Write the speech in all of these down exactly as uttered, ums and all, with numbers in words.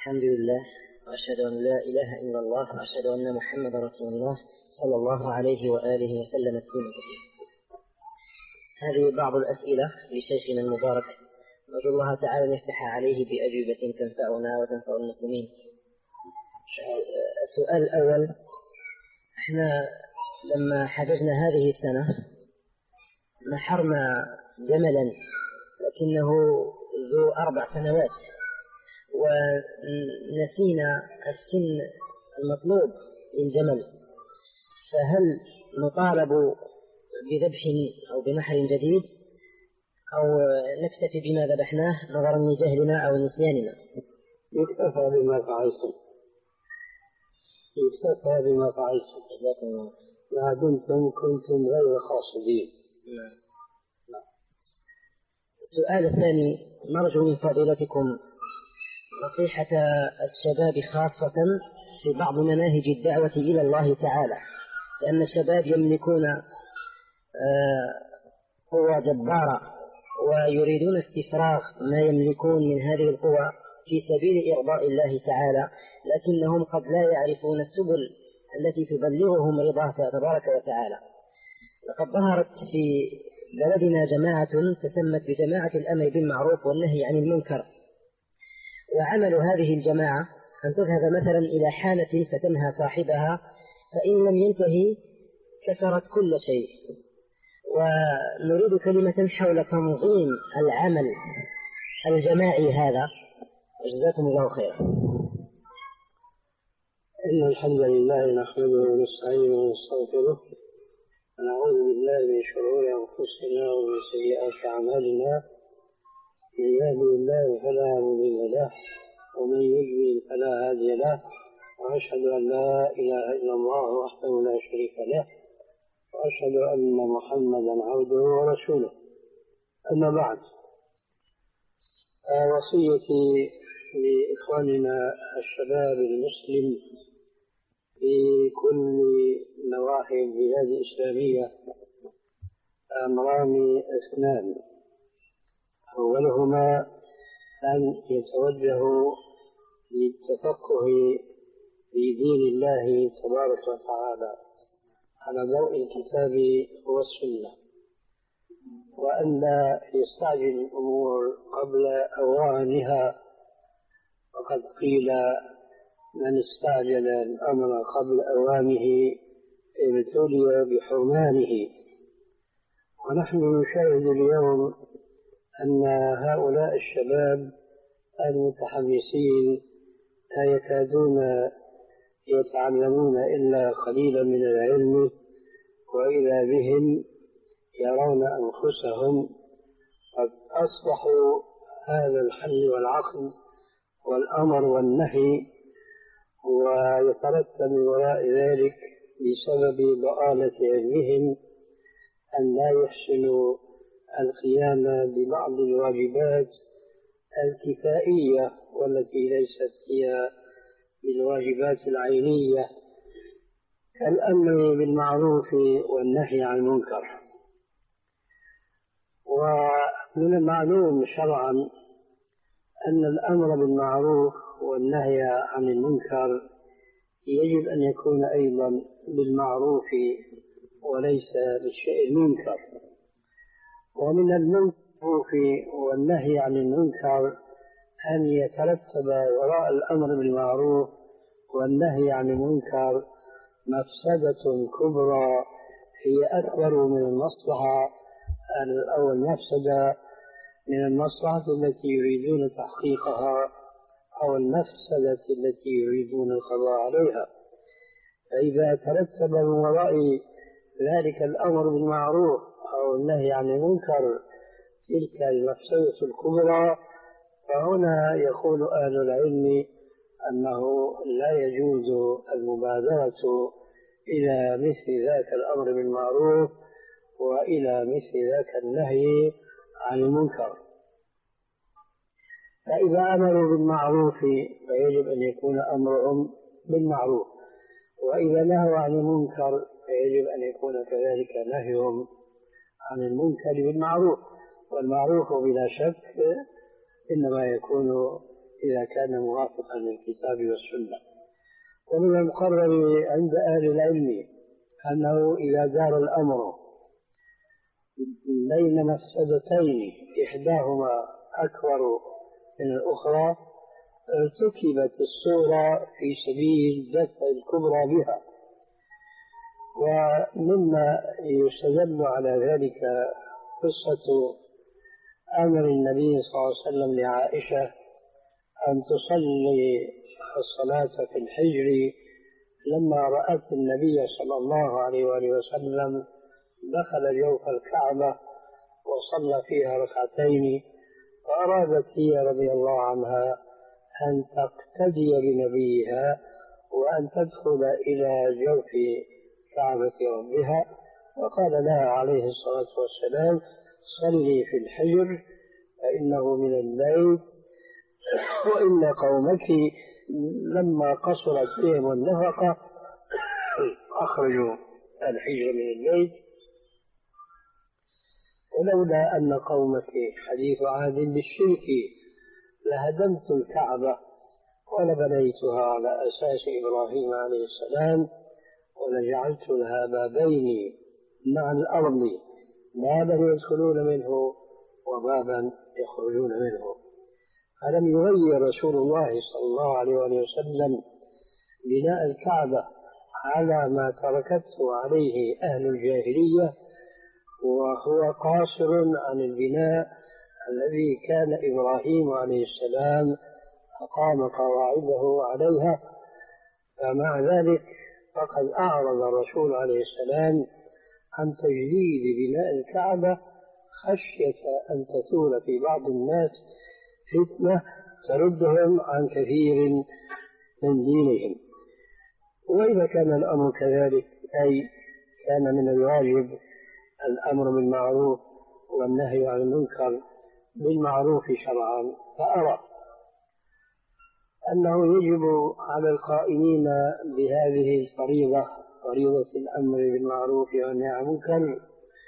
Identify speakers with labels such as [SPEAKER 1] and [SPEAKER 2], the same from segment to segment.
[SPEAKER 1] الحمد لله، وأشهد أن لا إله إلا الله، وأشهد أن محمد رسول الله صلى الله عليه وآله وسلم تسليما كثيرا. هذه بعض الأسئلة لشيخنا المبارك، نرجو الله تعالى أن يفتح عليه بأجوبة تنفعنا وتنفع المسلمين. السؤال الأول: احنا لما حججنا هذه السنة نحرنا جملا لكنه ذو أربع سنوات، ونسينا السن المطلوب للجمل، فهل نطالب بذبح أو بنحر جديد أو نكتفي بما ذبحناه نظرا لجهلنا أو نسياننا؟
[SPEAKER 2] يكتفى بما فعلتم، يكتفى بما فعلتم ما دمتم كنتم غير خاصدين.
[SPEAKER 1] السؤال الثاني: نرجو من فضيلتكم نصيحة الشباب خاصة في بعض مناهج الدعوة إلى الله تعالى، لأن الشباب يملكون قوة جبارة ويريدون استفراغ ما يملكون من هذه القوى في سبيل إرضاء الله تعالى، لكنهم قد لا يعرفون السبل التي تبلغهم رضاه تبارك وتعالى. لقد ظهرت في بلدنا جماعة تسمت بجماعة الأمر بالمعروف والنهي عن المنكر، وعمل هذه الجماعة أن تذهب مثلا إلى حانة فتنهى صاحبها، فإن لم ينتهي كسرت كل شيء. ونريد كلمة حول تنظيم العمل الجماعي هذا، وجزاكم الله خيرا.
[SPEAKER 2] إن الحمد لله نحمده ونستعينه ونستغفره ونعوذ بالله من شرور أنفسنا ومن سيئات أعمالنا، من يهده الله فلا مضل له ومن يضلل فلا هادي له، وأشهد أن لا إله إلا الله وحده لا شريك له، وأشهد أن محمدا عبده ورسوله. أما بعد، وصيتي لإخواننا الشباب المسلم في كل نواحي البلاد الإسلامية أمران اثنان: أولهما أن يتوجهوا للتفقه في دين الله تبارك وتعالى على ضوء الكتاب والسنة، وأن لا يستعجل الأمور قبل أوانها، وقد قيل: من استعجل الأمر قبل أوانه ابتلي بحرمانه. ونحن نشاهد اليوم أن هؤلاء الشباب المتحمسين لا يكادون يتعلمون إلا قليلا من العلم، وإذا بهم يرون أنفسهم قد أصبحوا هذا الحل والعقد والأمر والنهي، ويترتب من وراء ذلك بسبب ضآلة علمهم أن لا يحسنوا القيام ببعض الواجبات الكفائية والتي ليست هي بالواجبات العينية، كالأمر بالمعروف والنهي عن المنكر. ومن المعلوم شرعا أن الأمر بالمعروف والنهي عن المنكر يجب أن يكون أيضا بالمعروف وليس بالشيء المنكر. ومن المعروف والنهي عن المنكر أن يترتب وراء الأمر بالمعروف والنهي عن المنكر مفسدة كبرى هي أكبر من المصلحة أو المفسدة من المصلحة التي يريدون تحقيقها أو المفسدة التي يريدون القضاء عليها. فإذا ترتب من وراء ذلك الأمر بالمعروف أو النهي عن المنكر تلك المفسدة الكبرى، فهنا يقول أهل العلم أنه لا يجوز المبادرة إلى مثل ذاك الأمر بالمعروف وإلى مثل ذاك النهي عن المنكر. فإذا أمروا بالمعروف فيجب أن يكون أمرهم بالمعروف، وإذا نهوا عن المنكر فيجب أن يكون كذلك نهيهم عن المنكر بالمعروف. والمعروف بلا شك إنما يكون إذا كان موافقا للكتاب والسنة. ومن المقرر عند أهل العلم أنه إذا دار الأمر بين مفسدتين إحداهما أكبر من الأخرى ارتكبت الصورة في سبيل دفع الكبرى بها. ومما يستدل على ذلك قصة أمر النبي صلى الله عليه وسلم لعائشة أن تصلي الصلاة في الحجر لما رأت النبي صلى الله عليه وآله وسلم دخل جوف الكعبة وصلى فيها ركعتين، فأرادت هي رضي الله عنها أن تقتدي بنبيها وأن تدخل إلى جوف كعبة ربها، وقال لها عليه الصلاة والسلام: صلي في الحجر فإنه من البيت، وإن قومك لما قصرت بهم النفقة أخرجوا الحجر من البيت، ولولا أن قومك حديث عهد بالشرك لهدمت الكعبة ولبنيتها على أساس إبراهيم عليه السلام ولجعلت لها بابين مع الأرض، بابا يدخلون منه وبابا يخرجون منه. فلم يغير رسول الله صلى الله عليه وسلم بناء الكعبة على ما تركته عليه أهل الجاهلية، وهو قاصر عن البناء الذي كان إبراهيم عليه السلام أقام قواعده عليها. فمع ذلك فقد أعرض الرسول عليه السلام عن تجديد بناء الكعبة خشية أن تثور في بعض الناس فتنة تردهم عن كثير من دينهم. وإذا كان الأمر كذلك، أي كان من الواجب الأمر بالمعروف والنهي عن المنكر بالمعروف شرعا، فأرى أنه يجب على القائمين بهذه الفريضة، فريضة الأمر بالمعروف والنهي عن المنكر،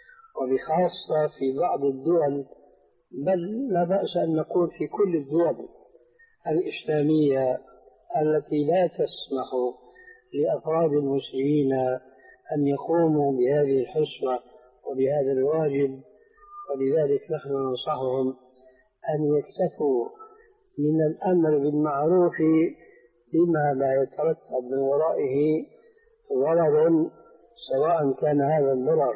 [SPEAKER 2] وبخاصة في بعض الدول، بل لا بأس أن نقول في كل الدول الإسلامية التي لا تسمح لأفراد المسلمين أن يقوموا بهذه الحسبة وبهذا الواجب. ولذلك نحن ننصحهم أن يكتفوا من الأمر بالمعروف بما لا يترتب من ورائه ضرر، سواء كان هذا الضرر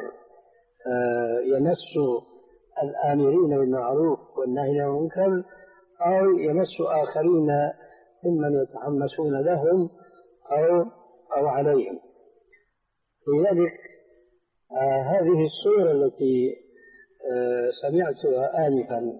[SPEAKER 2] يمس الآمرين بالمعروف والنهي عن المنكر أو يمس آخرين ممن يتحمسون لهم أو أو عليهم. لذلك آه هذه الصورة التي آه سمعتها آنفا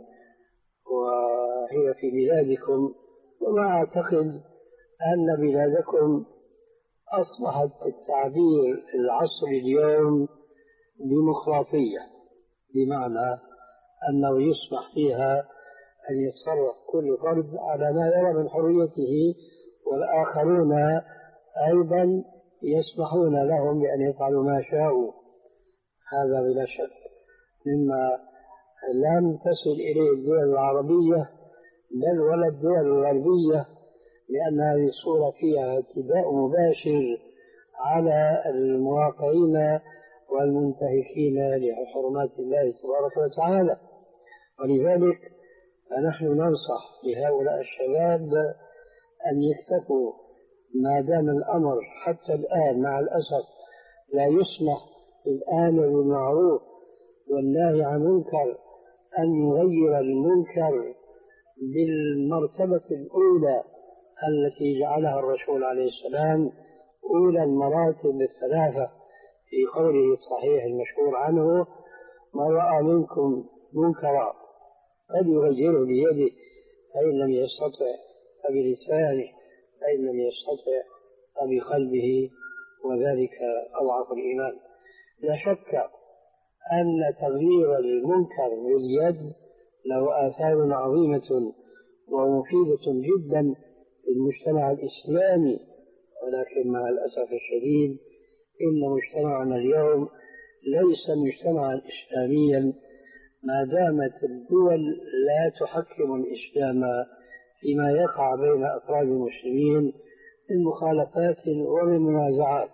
[SPEAKER 2] وهي في بلادكم، وما أعتقد أن بلادكم أصبحت التعبير العصري اليوم ديمقراطية، بمعنى أنه يسمح فيها أن يتصرف كل فرد على ما يرى من حريته، والآخرون أيضا يسمحون لهم بأن يفعلوا ما شاءوا. هذا بلا شك مما لم تصل إليه الدول العربية بل ولا الدول الغربية، لأن هذه الصورة فيها اعتداء مباشر على المواقعين والمنتهكين لحرمات الله تبارك وتعالى. ولذلك فنحن ننصح لهؤلاء الشباب أن يكتفوا ما دام الأمر حتى الآن مع الأسف لا يسمح الآمر بالمعروف والنهي عن المنكر أن يغير المنكر بالمرتبة الأولى التي جعلها الرسول عليه السلام أولى المراتب الثلاثة في قوله الصحيح المشهور عنه: من رأى منكم منكرا فليغيره بيده، فإن لم يستطع فبلسانه، فإن لم يستطع فبقلبه، وذلك أضعف الإيمان. لا شك أن تغيير المنكر باليد له آثار عظيمة ومفيدة جدا في المجتمع الإسلامي، ولكن مع الأسف الشديد إن مجتمعنا اليوم ليس مجتمعا إسلاميا ما دامت الدول لا تحكم الإسلام فيما يقع بين أفراد المسلمين من مخالفات ومن منازعات.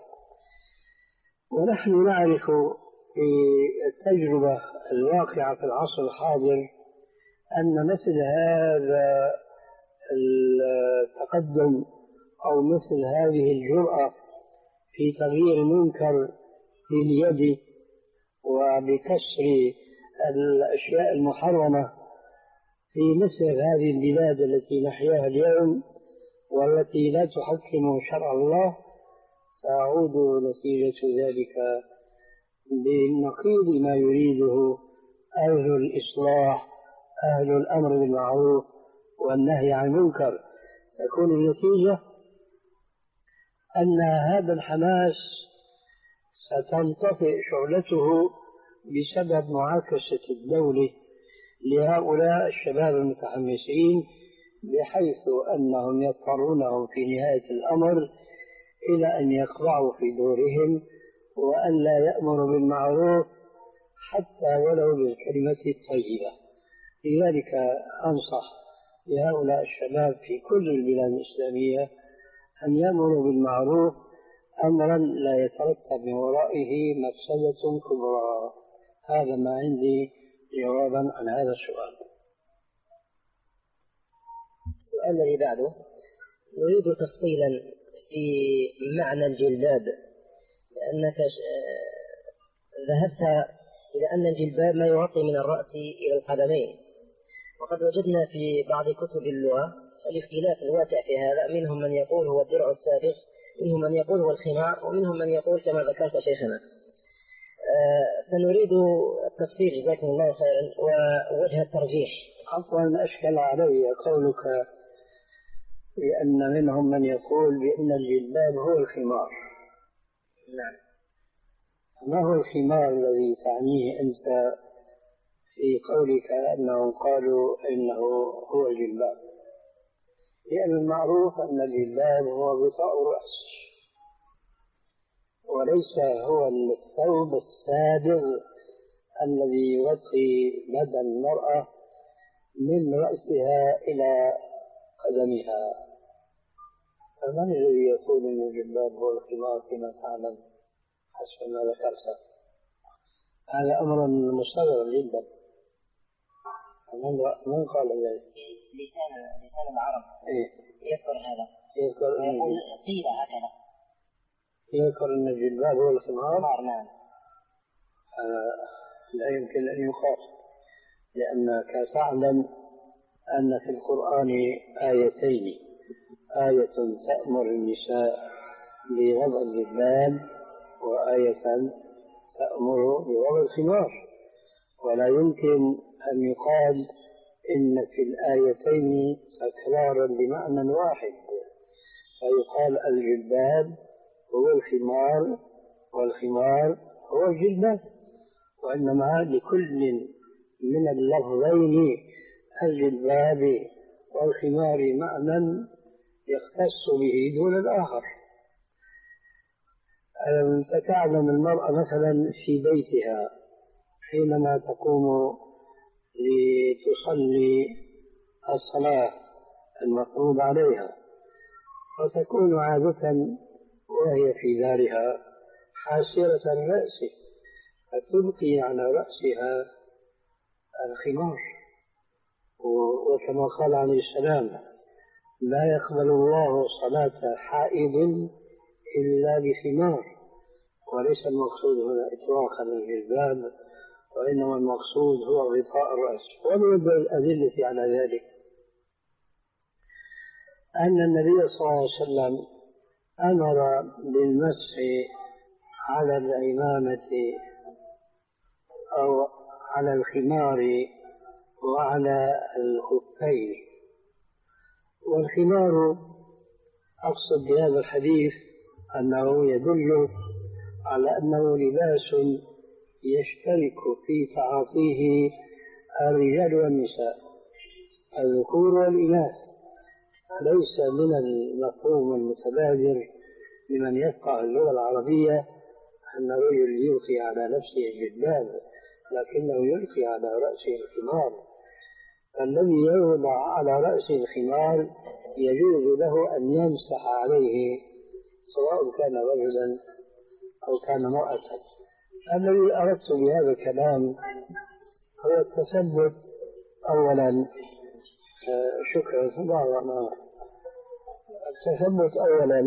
[SPEAKER 2] ونحن نعرف في التجربة الواقعة في العصر الحاضر أن مثل هذا التقدم أو مثل هذه الجرأة في تغيير المنكر باليد وبكسر الأشياء المحرمة في مثل هذه البلاد التي نحياها اليوم والتي لا تحكم شرع الله، سأعود نتيجة ذلك بنقيض ما يريده أهل الإصلاح، أهل الأمر بالمعروف والنهي عن المنكر. تكون النتيجة أن هذا الحماس ستنطفئ شعلته بسبب معاكسة الدولة لهؤلاء الشباب المتحمسين، بحيث أنهم يضطرونهم في نهاية الأمر إلى أن يخضعوا في دورهم وأن لا يأمروا بالمعروف حتى ولو بالكلمة الطيبة. لذلك أنصح لهؤلاء الشباب في كل البلاد الإسلامية أن يأمروا بالمعروف أمرا لا يترتب من ورائه مفسدة كبرى. هذا ما عندي جوابا عن هذا السؤال.
[SPEAKER 1] السؤال الذي بعده نريد تفصيلا في معنى الجلباب، لأنك ذهبت إلى أن الجلباب ما يغطي من الرأس إلى القدمين، وقد وجدنا في بعض كتب اللغة الاختلاف الواسع في هذا، منهم من يقول هو الدرع السابق، منهم من يقول هو الخمار، ومنهم من يقول كما ذكرت شيخنا. آه فنريد التفسير جزاكم الله خيرا ووجه الترجيح.
[SPEAKER 2] عفوا أشكل علي قولك بأن منهم من يقول بأن الجلباب هو الخمار.
[SPEAKER 1] نعم.
[SPEAKER 2] ما هو الخمار الذي تعنيه أنت في قولك أنهم قالوا إنه هو الجلباب؟ لأن المعروف أن الجلباب هو غطاء الرأس، وليس هو الثوب السابغ الذي يغطي بدن المرأة من رأسها إلى قدمها. فمن الذي يقول أن الجلباب هو الخمار كما تعلم حسب ما ذكرت؟ هذا أمر مستغرب جدا. من قال ذلك؟
[SPEAKER 1] لسان لسان العرب
[SPEAKER 2] إيه؟
[SPEAKER 1] يذكر هذا،
[SPEAKER 2] يذكر
[SPEAKER 1] يقول قيل هكذا،
[SPEAKER 2] يذكر أن الجلباب هو الخمار.
[SPEAKER 1] نعم.
[SPEAKER 2] لا يمكن أن يقال، لأنك تعلم أن في القرآن آيتين، آية تأمر النساء بوضع الجلباب وآية تأمر بوضع الخمار، ولا يمكن أن يقال إن في الآيتين تكرارا بمعنى واحد، فيقال الجلباب هو الخمار والخمار هو الجلباب، وإنما لكل من اللفظين الجلباب والخمار معنى يختص به دون الآخر. أنت تعلم المرأة مثلا في بيتها حينما تقوم لتصلي الصلاة المفروض عليها، وتكون عادة وهي في دارها حاسرة الرأس، فتبقي على رأسها الخمار، وكما قال عليه السلام لا يقبل الله صلاة حائض إلا بخمار. وليس المقصود هنا إطلاقا الجلباب، وإنما المقصود هو غطاء الرأس. ومن الأدلة على ذلك أن النبي صلى الله عليه وسلم أمر بالمسح على العمامة أو على الخمار وعلى الخفين. والخمار أقصد بهذا الحديث أنه يدل على أنه لباس يشترك في تعاطيه الرجال والنساء، الذكور والإناث. ليس من المفهوم المتبادر لمن يفقه اللغة العربية أن الرجل يلقي على نفسه الجلباب، لكنه يلقي على رأسه الخمار، فالذي يوضع على رأسه الخمار يجوز له أن يمسح عليه سواء كان رجلا أو كان امرأة. الذي أردت بهذا الكلام هو التثبت أولا. شكرا الله. التثبت أولا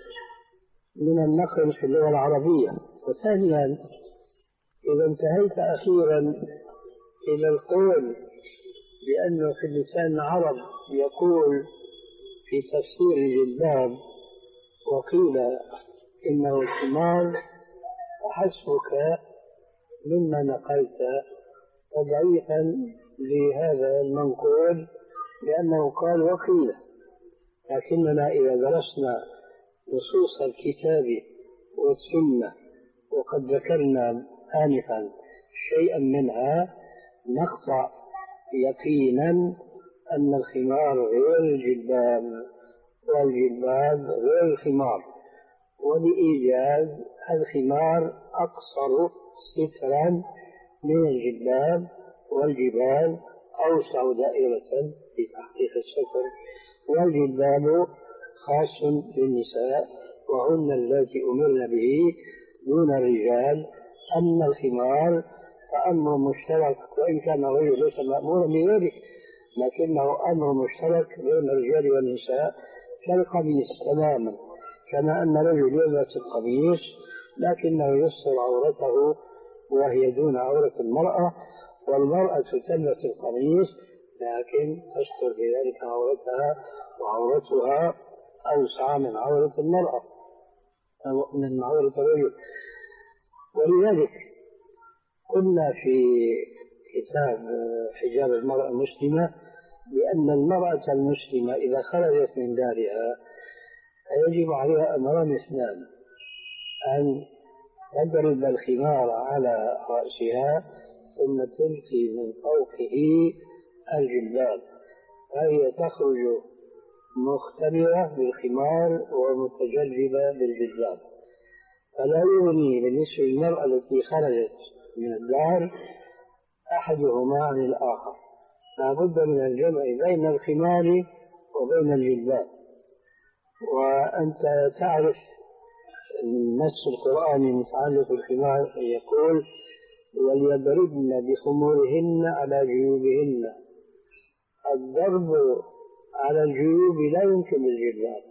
[SPEAKER 2] من النقل في اللغة العربية، وثانيا إذا انتهيت أخيرا إلى القول بأنه في اللسان العرب يقول في تفسير الجلباب وقيل إنه الخمار، فحسبك مما نقلت تضعيفا لهذا المنقول لأنه قال وقيل. لكننا إذا درسنا نصوص الكتاب والسنة وقد ذكرنا آنفا شيئا منها نقطع يقينا أن الخمار غير الجلباب والجلباب غير الخمار، ولإيجاز الخمار أقصر سترا من الجلباب، والجبال أوسع دائرة في تحقيق الستر، والجلباب خاص بالنساء وهن التي أمرن به دون الرجال. أما الخمار فأمر مشترك، وإن كان الرجل ليس مأمورا بذلك لكنه أمر مشترك بين الرجال والنساء كالقميص تماما، كما أن الرجل يلبس القميص لكنه يستر عورته وهي دون عورة المرأة، والمرأة تلبس القميص لكن تستر بذلك عورتها، وعورتها أوسع من عورة المرأة أو من عورة الرجل. ولذلك قلنا في كتاب حجاب المرأة المسلمة بأن المرأة المسلمة إذا خرجت من دارها فيجب عليها أمران اثنان: أن تضرب الخمار على رأسها ثم تلقي من فوقه الجلباب، فهي تخرج مختمرة بالخمار ومتجلبة بالجلباب. فلا يغني بالنسبة للمرأة التي خرجت من الدار أحدهما عن الآخر، لا بد من الجمع بين الخمار وبين الجلباب. وأنت تعرف النص القرآني المتعلق بالخمار يقول: وليضربن بخمورهن على جيوبهن. الضرب على الجيوب لا يمكن بالجلباب،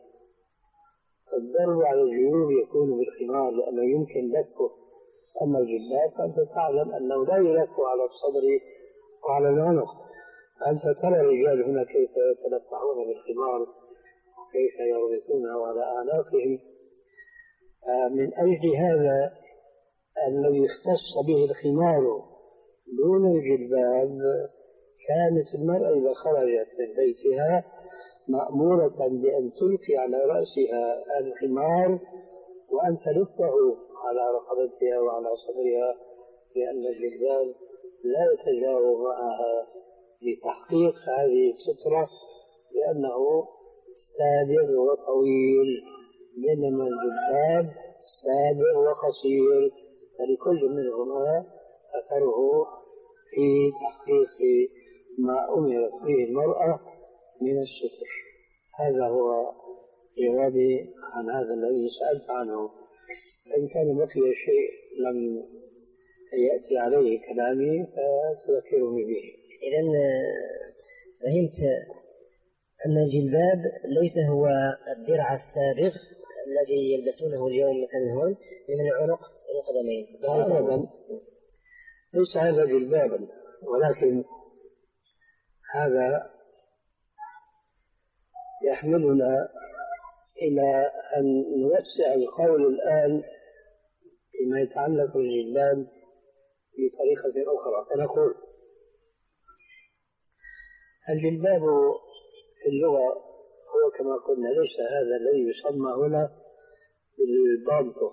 [SPEAKER 2] الضرب على الجيوب يكون بالخمار لأنه يمكن لفه. أما الجلباب فأنت تعلم أنه لا يلف على الصدر وعلى العنق. أنت ترى الرجال هنا كيف يتلفعون بالخمار وكيف يربطونه على أعناقهم. من أجل هذا الذي اختص به الخمار دون الجلباب كانت المرأة إذا خرجت من بيتها مأمورة بأن تلقي على رأسها الخمار وأن تلفه على رقبتها وعلى صدرها، لأن الجلباب لا يتجاوز معها لتحقيق هذه السترة لأنه سابغ وطويل، بينما الجلباب سابغ وقصير، فلكل منهما أثره في تحقيق ما أمرت به المرأة من الستر. هذا هو جوابي عن هذا الذي سألت عنه. إن كان بقي شيء لم يأتي عليه كلامي فتذكرني به.
[SPEAKER 1] إذن فهمت أن الجلباب ليس هو الدرع السابغ الذي يلبسونه اليوم مثلا هون من العنق إلى القدمين.
[SPEAKER 2] أبدا ليس هذا جلبابا، ولكن هذا يحملنا إلى أن نوسع القول الآن فيما يتعلق بالجلباب بطريقة أخرى. فنقول الجلباب في اللغة هو كما قلنا ليس هذا الذي يسمى هنا بالبانطو،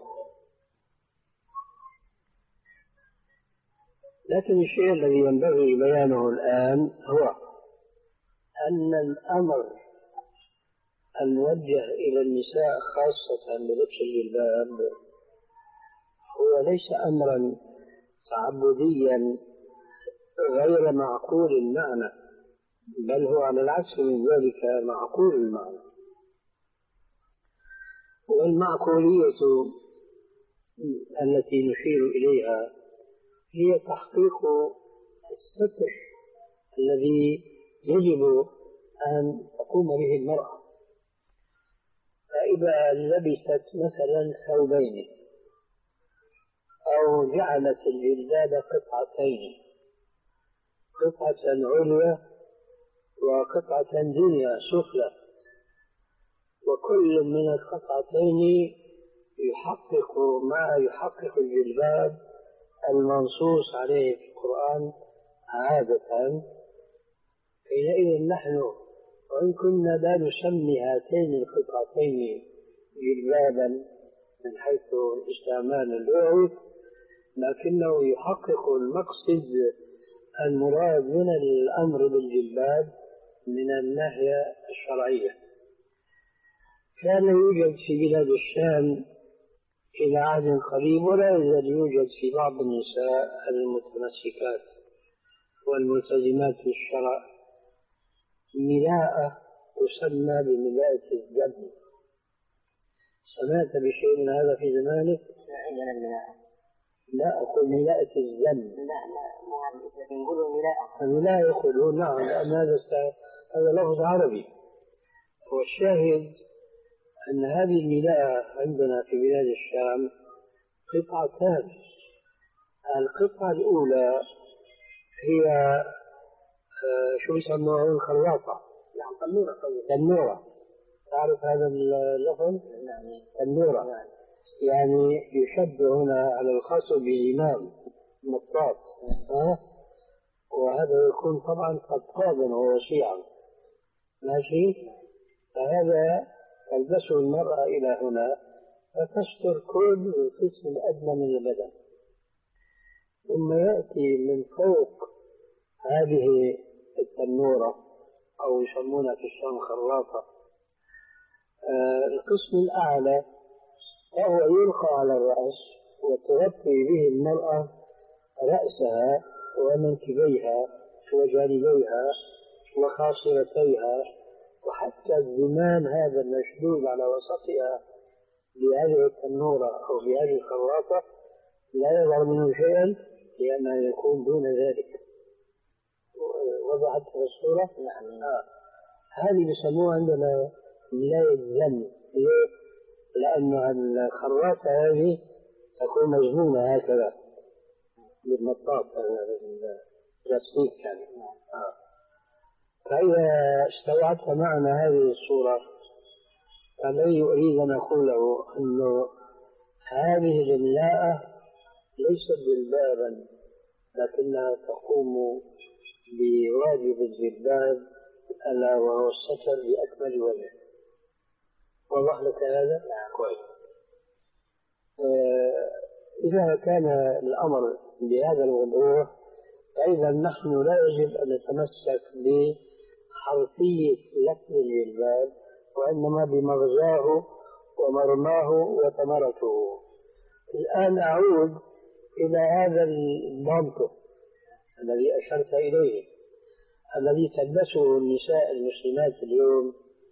[SPEAKER 2] لكن الشيء الذي ينبغي بيانه الآن هو أن الأمر الموجه إلى النساء خاصة بلبس الجلباب هو ليس أمرا تعبديا غير معقول المعنى، بل هو على العكس من ذلك معقول المعنى. والمعقولية التي نشير إليها هي تحقيق الستر الذي يجب أن تقوم به المرأة. فإذا لبست مثلا ثوبين أو جعلت الجلباب قطعتين، قطعة عليا وقطعة دنيا سفلى، وكل من القطعتين يحقق ما يحقق الجلباب المنصوص عليه في القرآن عادة، حينئذ نحن وإن كنا لا نسمي هاتين القطعتين جلبابا من حيث الاستعمال اللغوي، لكنه يحقق المقصد المراد من الأمر بالجلباب من الناحية الشرعية. كان يوجد في بلاد الشام إلى عهد قريب، ولا يزال يوجد في بعض النساء المتمسكات والملتزمات بالشرع ملاءة تسمى بملاءة الدم. سمعت بشيء من هذا في زمانك؟
[SPEAKER 1] لا عندنا الملاءة.
[SPEAKER 2] لا أقول ملاءة الزم.
[SPEAKER 1] لا لا مو هذا، لكن نقول ملاءة.
[SPEAKER 2] الملاءة يقولون نعم، لأن هذا هذا لفظ عربي. والشاهد أن هذه الملاءة عندنا في بلاد الشام قطعتان. القطعة الأولى هي آه شو يسموها الخراطة،
[SPEAKER 1] نعم تنورة.
[SPEAKER 2] تنورة، تعرف هذا اللفظ؟
[SPEAKER 1] نعم
[SPEAKER 2] تنورة.
[SPEAKER 1] نعم.
[SPEAKER 2] يعني يشبه هنا على الخصب بإمام مطاط، أه؟ وهذا يكون طبعا قطابا ووسيعا، ماشي. فهذا تلبسه المرأة إلى هنا فتستر كل القسم الأدنى من البدن، ثم يأتي من فوق هذه التنورة أو يسمونها في الشام خراطة آه القسم الأعلى، وهو يلقى على الرأس وتغطي به المرأة رأسها ومنكبيها وجانبيها وخاصرتيها، وحتى الزمان هذا المشدود على وسطها بهذه التنورة أو بهذه الخراطة لا يظهر منه شيئا لأنه يكون دون ذلك. وضعت الصورة؟
[SPEAKER 1] نعم.
[SPEAKER 2] آه. هذه يسموها عندنا ملاية الزم. لأن الخراطة هذه تكون مجنونة هكذا بالمطاط البلاستيك يعني. آه. فإذا استوعبت معنا هذه الصورة فالذي أريد أن أقوله أنه هذه الملاءة ليست جلبابا، لكنها تقوم بواجب الجلباب ألا وهو الستر بأكمل وجه. وضح لك هذا؟
[SPEAKER 1] نعم
[SPEAKER 2] كويس. آه إذا كان الأمر بهذا الوضوح فإذا نحن لا يجب أن نتمسك بحرفية لفظ الجلباب، وإنما بمغزاه ومرماه وثمرته. الآن أعود إلى هذا المنطق الذي أشرت إليه، الذي تلبسه النساء المسلمات اليوم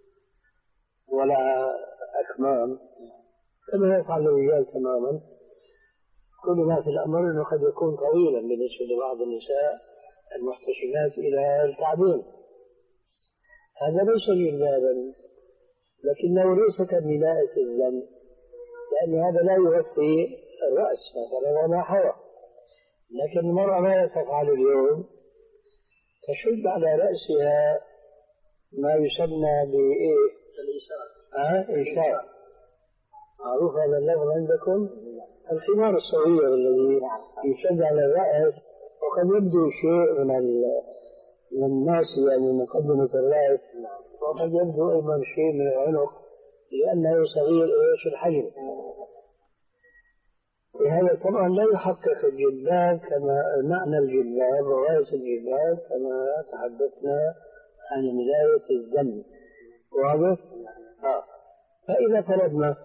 [SPEAKER 2] ولا أكمام كما يفعل الرجال تماما. كل ما في الأمر أنه قد يكون طويلا بالنسبة لبعض النساء المحتشمات إلى الكعبين. هذا ليس جلبابا، لكنه ليس كملاءة الزم، لأن هذا لا يغطي الرأس مثلا وما حوى. لكن المرأة ماذا تفعل اليوم؟ تشد على رأسها ما يسمى بإيه؟
[SPEAKER 1] الإشارة.
[SPEAKER 2] آه إشارة. معروف هذا اللفظ عندكم؟ الخمار الصغير الذي يشد على الرأس، وقد يبدو شيء من من الناس يعني مقدمة الرأس، وقد يبدو أيضا شيء من العنق لأنه صغير في الحجم. وهذا طبعا لا يحقق الجلباب كما معنى الجلباب وغاية الجلباب كما تحدثنا عن ملاية الزم. واضح؟ آه. فإذا فرضنا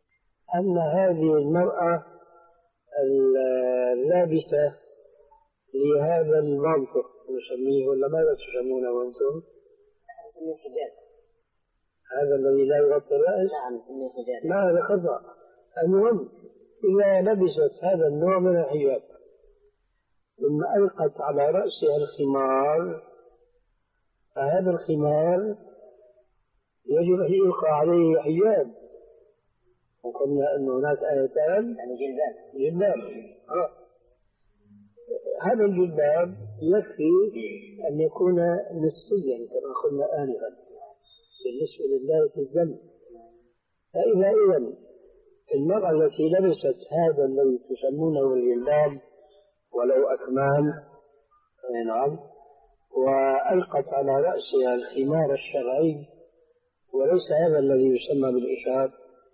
[SPEAKER 2] أن هذه المرأة اللابسة لهذا المنطق نسميه، ولا ماذا تسمونه أنتم؟
[SPEAKER 1] نسميه حجاب.
[SPEAKER 2] هذا الذي لا يغطي الرأس؟
[SPEAKER 1] نعم نسميه حجاب.
[SPEAKER 2] لا هذا خطأ. المهم إذا لبست هذا النوع من الحجاب ثم ألقت على رأسها الخمار، فهذا الخمار يجب أن يلقى عليه حجاب. وقلنا أن هناك آيتان
[SPEAKER 1] يعني جلباب.
[SPEAKER 2] جلباب. آه. هذا الجلباب يكفي أن يكون نسبيا كما قلنا آنفا بالنسبة لله في الذنب. فإذا إذن المرأة التي لبست هذا الذي تسمونه الجلباب ولو أكمام، نعم، وألقت على رأسها الخمار الشرعي وليس هذا الذي يسمى بالإشار،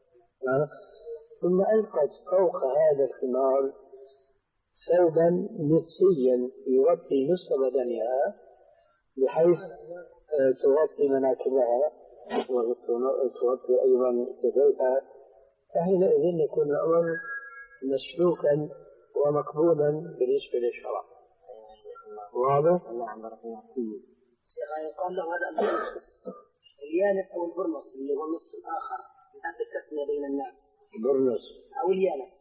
[SPEAKER 2] ثم ألقت فوق هذا الخمار ثوبا نصفيا يغطي نصف بدنها بحيث تغطي مناكبها وتغطي أيضا كتفيها، فحينئذ يكون الأمر مسلوكا ومقبولا بالنسبة للشرع. واضح؟
[SPEAKER 1] نعم بارك الله فيك. شيخ يقال له هذا اليانس أو البرنس اللي هو النصف الآخر هذا التسمية بين الناس.
[SPEAKER 2] برنس
[SPEAKER 1] أو اليانس.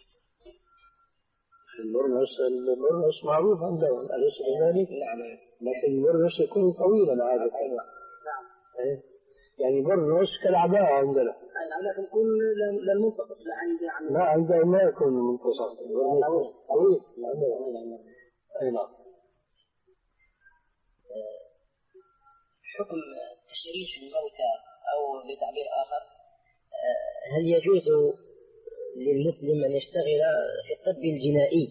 [SPEAKER 2] البرنس البرنس معروف عندهم أليس كذلك؟
[SPEAKER 1] نعم.
[SPEAKER 2] لكن البرنس يكون طويلا عادة.
[SPEAKER 1] أيوة. نعم.
[SPEAKER 2] يعني برنس كالعباءة عندنا.
[SPEAKER 1] أيوة لكن يكون للمنتصف لا عندي عن.
[SPEAKER 2] لا عندنا ما يكون منتصف. طويل. طويل. أي نعم.
[SPEAKER 1] حكم تشريح الموتى أو بتعبير آخر، هل يجوز للمسلم أن يشتغل في الطب الجنائي؟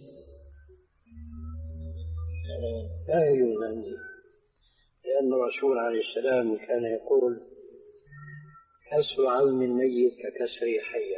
[SPEAKER 2] لا يجوز عندي، لأن الرسول عليه السلام كان يقول كسر عظم الميت ككسر حية.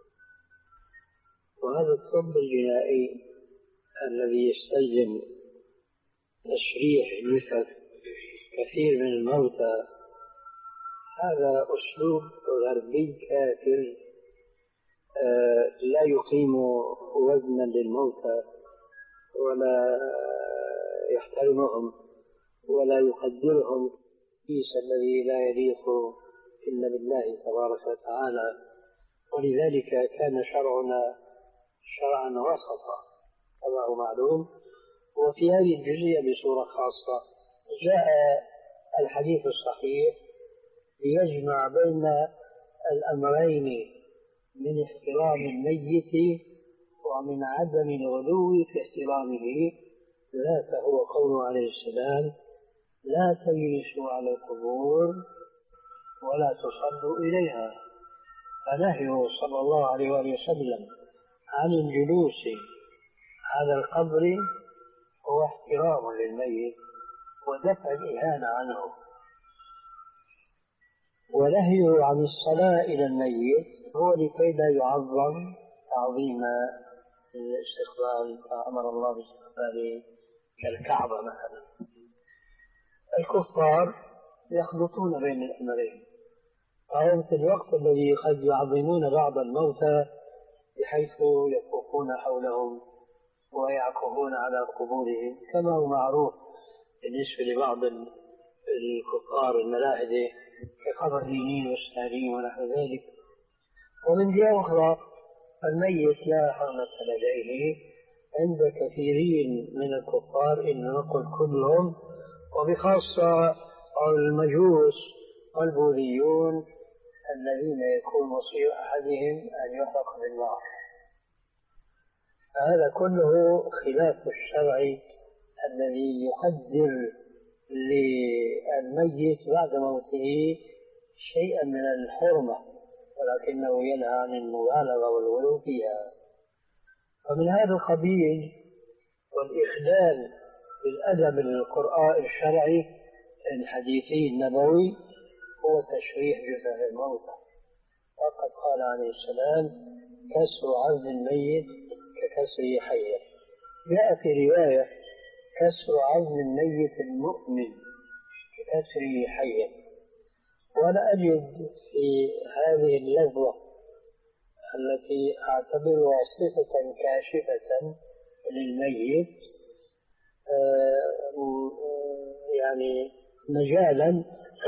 [SPEAKER 2] وهذا الطب الجنائي الذي يستلزم تشريح جثث كثير من الموتى هذا أسلوب غربي كافر آه لا يقيم وزنا للموتى ولا يحترمهم ولا يقدرهم قيس الذي لا يليق إلا بالله تبارك وتعالى. ولذلك كان شرعنا شرعا وسطا كما هو معلوم. وفي هذه الجزئية بصورة خاصة جاء الحديث الصحيح ليجمع بين الأمرين من احترام الميت ومن عدم الغلو في احترامه. ذاك هو قوله عليه السلام لا تجلسوا على القبور ولا تصلوا إليها. فنهيه صلى الله عليه وآله وسلم عن الجلوس على القبر هو احترام للميت ودفع الإهانة عنه، ونهيه عن الصلاة إلى الميت هو لكي لا يعظم تعظيم الاستقبال فأمر الله باستقباله كالكعبة مثلا. الكفار يخلطون بين الأمرين، فهم في الوقت الذي قد يعظمون بعض الموتى بحيث يطوفون حولهم ويعكفون على قبورهم كما هو معروف بالنسبة لبعض الكفار الملاحدة كقبر اليمين والسارين ونحو ذلك. ومن جهة أخرى الميت لا حرمة لديه عند كثيرين من الكفار إن نقول كلهم، وبخاصة المجوس والبوذيون الذين يكون مصير أحدهم أن يحرق بالنار. هذا كله خلاف الشرع الذي يقدر للميت بعد موته شيئا من الحرمة ولكنه ينهى عن المبالغة والغلو فيها. فمن هذا القبيل والإخلال بالأدب القرآن الشرعي الحديثي النبوي هو تشريح جثث الموتى. وقد قال عليه السلام كسر عظم الميت ككسر حية. جاء في رواية كسر عظم الميت المؤمن ككسر حية. ولا أجد في هذه اللفظة التي أعتبرها صفة كاشفة للميت يعني مجالا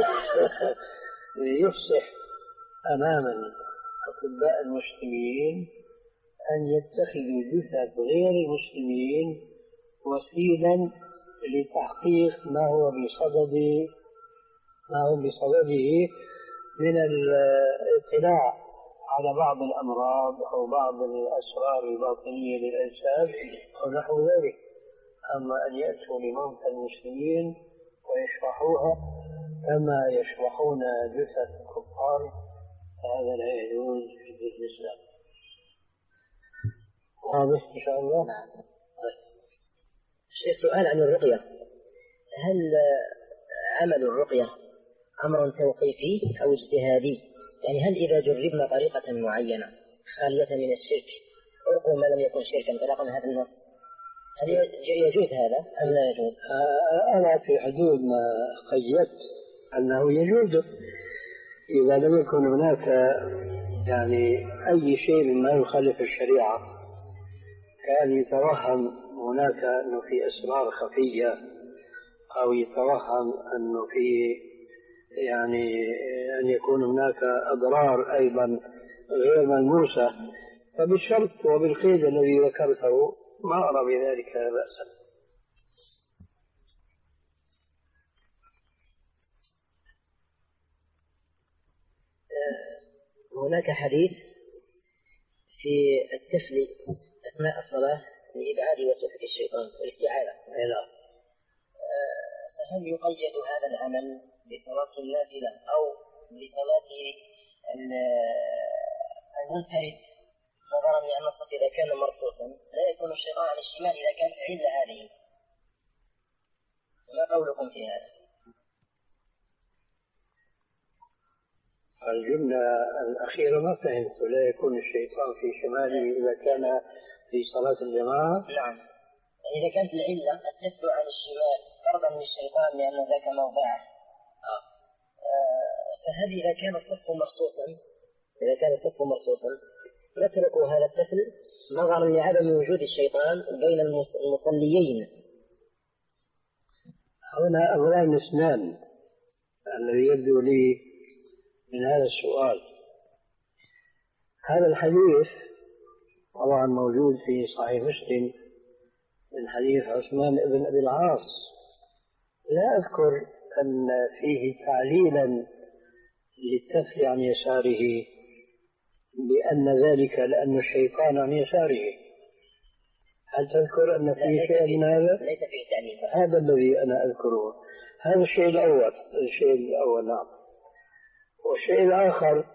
[SPEAKER 2] يفسح أمام أطباء المسلمين أن يتخذوا جثث غير المسلمين وسيلا لتحقيق ما هو بصدد ما هو بصدده من الاطلاع على بعض الأمراض أو بعض الأسرار الباطنية للأجساد أو نحو ذلك. أما أن يأتوا لموتى المسلمين ويشرحوها كما يشرحون جثث الكفار فهذا لا يجوز في الإسلام. واضح إن شاء الله؟
[SPEAKER 1] نعم. شيخ، سؤال عن الرقية، هل عمل الرقية أمر توقيفي أو اجتهادي؟ يعني هل إذا جربنا طريقة معينة خالية من الشرك أرقوا ما لم يكن شركا طلاقا هذا النص، هل يجوز هذا أم لا يجوز؟
[SPEAKER 2] أنا في حدود ما قيدت أنه يجوز إذا لم يكن هناك يعني أي شيء مما يخالف الشريعة، كان يتوهم هناك أنه في أسرار خفية أو يتوهم أنه في يعني أن يكون هناك أضرار أيضا غير ملموسة، فبالشرط وبالقيد الذي ذكرته ما أرى بذلك بأسا.
[SPEAKER 1] هناك حديث في التفل أثناء الصلاة لإبعاد وسوسة الشيطان والاستعاذة. فهل يقيد هذا العمل بصلاة النافلة أو بصلاة المنفرد، نظرا لأن الصف إذا كان مرصوصا لا يكون الشيطان على الشمال إذا كانت العلة هذه؟ ما قولكم في هذا؟
[SPEAKER 2] الجملة الأخيرة ما فهمت. لا يكون الشيطان في شماله إذا كان في صلاة الجماعة؟
[SPEAKER 1] نعم، إذا كانت العلة التفل عن الشمال فرضا للشيطان لأن ذاك موضعه، آه. آه فهل إذا كان الصف مرصوصا إذا كان الصف مرصوصا نترك هذا التفل نظرا لعدم وجود الشيطان بين المصليين؟
[SPEAKER 2] هنا أمران اثنان الذي يبدو لي من هذا السؤال. هذا الحديث طبعا موجود في صحيح مسلم من حديث عثمان بن أبي العاص، لا أذكر أن فيه تعليلا للتفل عن يساره بأن ذلك لأن الشيطان عن يساره. هل تذكر أن فيه شيء من هذا؟
[SPEAKER 1] ليس فيه تعليل.
[SPEAKER 2] هذا الذي أنا أذكره. هذا الشيء الأول. الشيء الأول نعم. والشيء الآخر،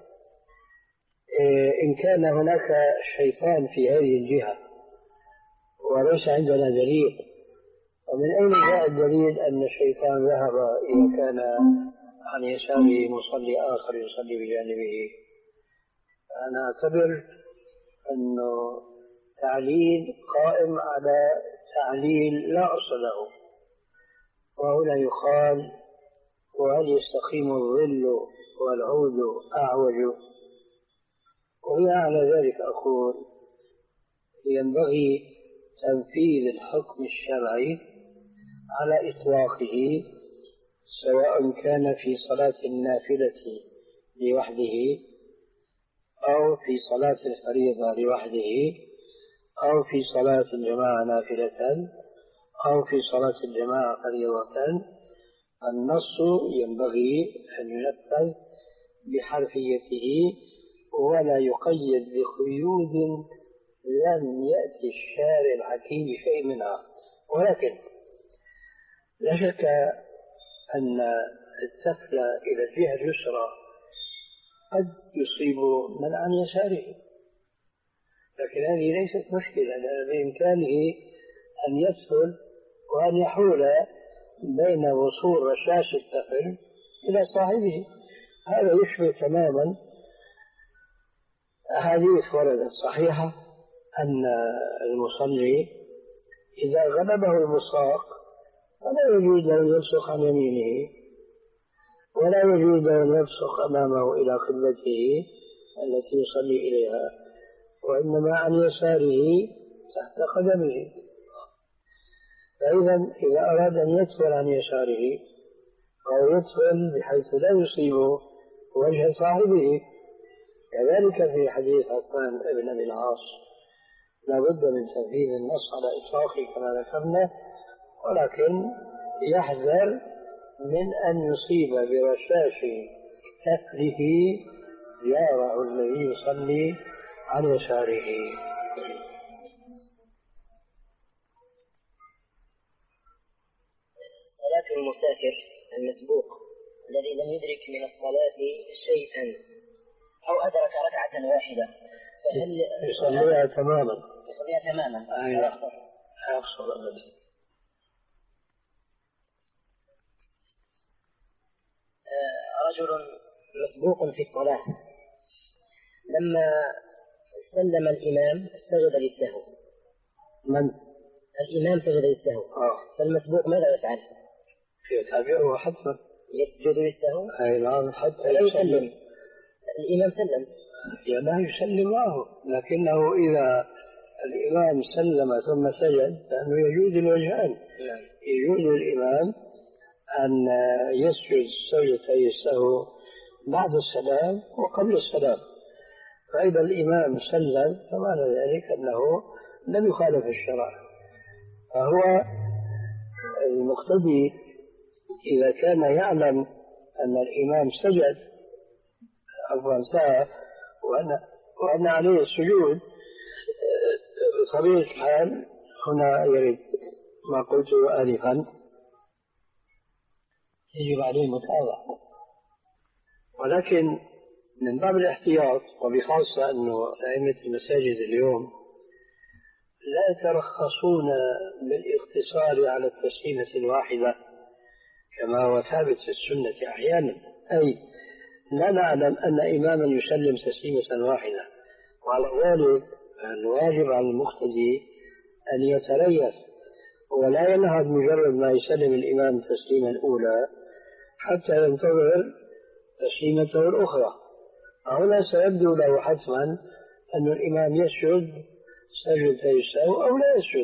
[SPEAKER 2] إن كان هناك شيطان في هذه الجهة وليس عندنا دليل، ومن أين جاء الدليل أن الشيطان ذهب إذا كان عن يساره مصلي آخر يصلي بجانبه؟ أنا أعتبر أنه تعليل قائم على تعليل لا أصل له. وهنا يقال: وهل يستقيم الظل والعود أعوج؟ وهي على ذلك أقول ينبغي تنفيذ الحكم الشرعي على إطلاقه، سواء كان في صلاة النافلة لوحده أو في صلاة الفريضة لوحده أو في صلاة الجماعة نافلة أو في صلاة الجماعة فريضة. النص ينبغي أن ينفذ بحرفيته ولا يقيد بقيود لم يأتي الشارع الحكيم بشيء منها. ولكن لا شك أن التفل إلى الجهة اليسرى قد يصيب من عن يساره، لكن هذه ليست مشكلة، لأن بإمكانه أن يدخل وأن يحول بين وصول رشاش التفل إلى صاحبه. هذا يشبه تماما أحاديث وردت صحيحة أن المصلي إذا غلبه البصاق فلا يجوز له أن يبصق عن يمينه ولا يجوز له أن يبصق أمامه إلى قبلته التي يصلي إليها، وإنما عن يساره تحت قدمه. فإذا إذا أراد أن يدخل عن يساره أو يدخل بحيث لا يصيب وجه صاحبه. كذلك في حديث عثمان بن أبي العاص لا بد من تنفيذ النص على إطلاقه كما ذكرنا، ولكن يحذر من أن يصيب برشاش كفه جاره الذي يصلي عن يساره.
[SPEAKER 1] صلاة المسافر المسبوق الذي لم يدرك من الصلاة شيئا أو أدرك ركعة واحدة فهل
[SPEAKER 2] يصليها تماما؟
[SPEAKER 1] يصليها تماما
[SPEAKER 2] لا يقصر لا يقصر أبدا.
[SPEAKER 1] رجل مسبوق في الصلاة لما سلم الإمام سجد للسهو.
[SPEAKER 2] من؟
[SPEAKER 1] الإمام سجد للسهو.
[SPEAKER 2] آه.
[SPEAKER 1] فالمسبوق ماذا يفعل؟
[SPEAKER 2] يتابعه حتما
[SPEAKER 1] يسجد للسهو.
[SPEAKER 2] أي نعم حتى
[SPEAKER 1] يسلم. الإمام سلم
[SPEAKER 2] لا يسلم معه، لكنه إذا الإمام سلم ثم سجد فإنه يجوز الوجهان. يجوز الإمام أن يسجد سجدتي السهو بعد السلام وقبل السلام، فإذا الإمام سلم فمعنى ذلك أنه لم يخالف الشرع. فهو المقتدي إذا كان يعلم أن الإمام سجد أو ساء وأن, وأن عليه السجود بطبيعة الحال هنا يرد ما قلته آنفا يجب عليه المتابعة. ولكن من باب الاحتياط وبخاصة أنه أئمة المساجد اليوم لا يترخصون بالاقتصار على التسليمة الواحدة كما هو ثابت في السنة أحيانا، أي لا نعلم أن إماما يسلم تسليمة واحدة، وعلى ذلك الواجب على المقتدي أن يتريث ولا ينهض مجرد ما يسلم الإمام التسليمة الأولى حتى ينتظر تسليمته الأخرى. هنا سيبدو له حتما أن الإمام يسجد سجدتي السهو أو لا يسجد.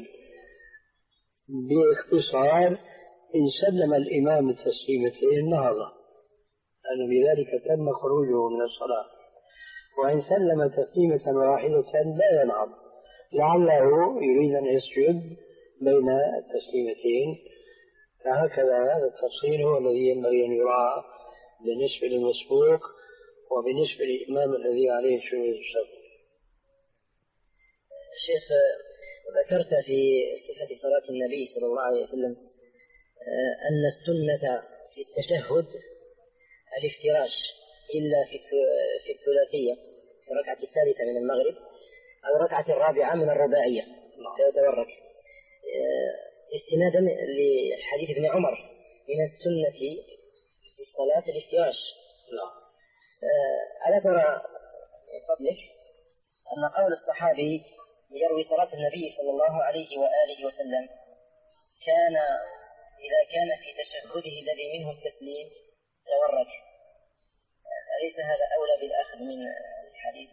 [SPEAKER 2] باختصار إن سلم الإمام التسليمتين نهض، لأن بذلك تم خروجه من الصلاة، وإن سلم تسليمة واحدة لا ينهض لعله يريد أن يسجد بين التسليمتين. فهكذا هذا التفصيل هو الذي ينبغي أن يراعى بالنسبة للمسبوق وبالنسبة للإمام الذي عليه سجود السهو.
[SPEAKER 1] شيخ ذكرت في صفة صلاة النبي صلى الله عليه وسلم أن السنة في التشهد الافتراش إلا في الثلاثية في الركعة الثالثة من المغرب أو الركعة الرابعة من الرباعية فيتورك استنادا لحديث ابن عمر من السنة في الصلاة الافتراش. ألا ترى من فضلك أن قول الصحابي يروي صلاة النبي صلى الله عليه وآله وسلم كان إذا كان في تشهده الذي منه التسليم تورك، أليس هذا أولى بالأخذ من الحديث؟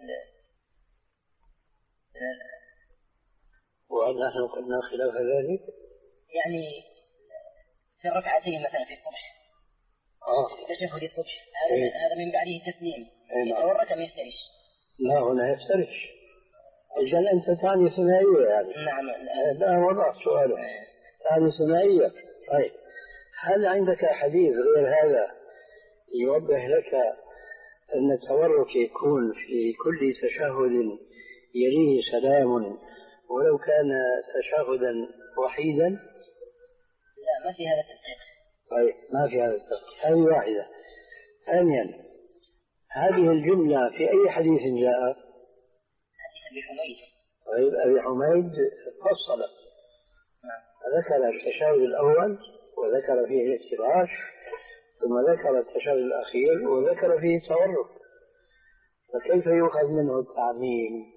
[SPEAKER 2] ونحن قلنا خلاف ذلك،
[SPEAKER 1] يعني في الركعتين مثلا في الصبح
[SPEAKER 2] آه.
[SPEAKER 1] في تشهد الصبح هذا
[SPEAKER 2] إيه؟
[SPEAKER 1] هذا من بعده تسليم
[SPEAKER 2] إيه؟
[SPEAKER 1] يتورك أم يفترش؟
[SPEAKER 2] لا هنا يفترش. إذن أنت تعني ثنائية يعني؟
[SPEAKER 1] نعم.
[SPEAKER 2] لا وضع سؤاله تعني ثنائية. طيب هل عندك حديث غير هذا يوضح لك أن التورك يكون في كل تشهد يليه سلام ولو كان تشهدا وحيدا؟
[SPEAKER 1] لا ما في هذا التدقيق.
[SPEAKER 2] طيب ما في هذا التدقيق، هذه واحدة. ثانيا هذه الجملة في أي حديث جاء؟
[SPEAKER 1] حديث أبي حميد.
[SPEAKER 2] طيب أبي حميد فصل ذكر التشهد الأول وذكر فيه الافتراش ثم ذكر التشهد الأخير وذكر فيه التورك، فكيف يؤخذ منه التعميم؟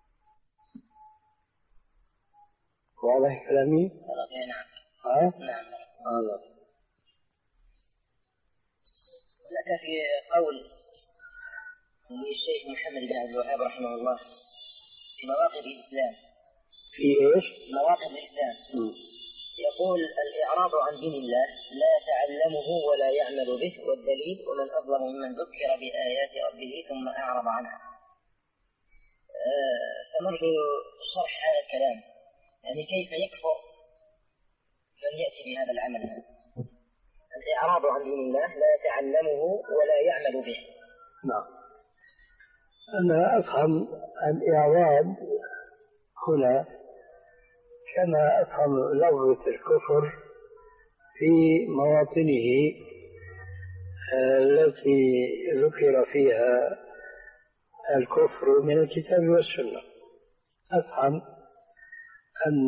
[SPEAKER 2] واضح كلامي؟
[SPEAKER 1] نعم.
[SPEAKER 2] ها؟
[SPEAKER 1] نعم.
[SPEAKER 2] آه.
[SPEAKER 1] لك في قول للشيخ محمد بن عبد الوهاب رحمه الله في مواقف الإسلام.
[SPEAKER 2] في إيش؟
[SPEAKER 1] مواقف الإسلام.
[SPEAKER 2] م.
[SPEAKER 1] يقول الإعراض عن دين الله لا تعلمه ولا يعمل به، والدليل ومن أظلم ممن ذكر بآيات ربه ثم أعرض عنها. آه فنرجو شرح هذا الكلام، يعني كيف يكفر من يأتي بهذا العمل هذا؟ الإعراض عن دين الله لا تعلمه ولا يعمل به.
[SPEAKER 2] نعم. أنا أفهم الإعراض هنا كما أفهم لفظة الكفر في مواطنه التي ذكر فيها الكفر من الكتاب والسنة. أفهم أن